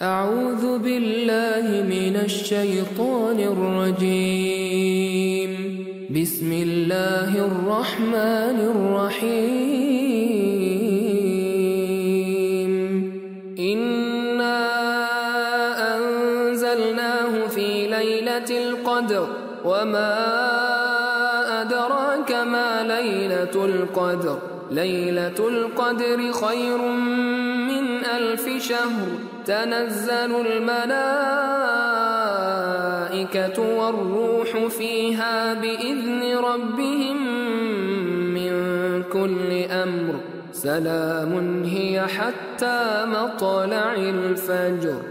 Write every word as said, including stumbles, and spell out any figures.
أعوذ بالله من الشيطان الرجيم. بسم الله الرحمن الرحيم. إنا أنزلناه في ليلة القدر وما أدراك ما ليلة القدر. ليلة القدر خير من ألف شهر. تنزل الملائكة والروح فيها بإذن ربهم من كل أمر. سلام هي حتى مطلع الفجر.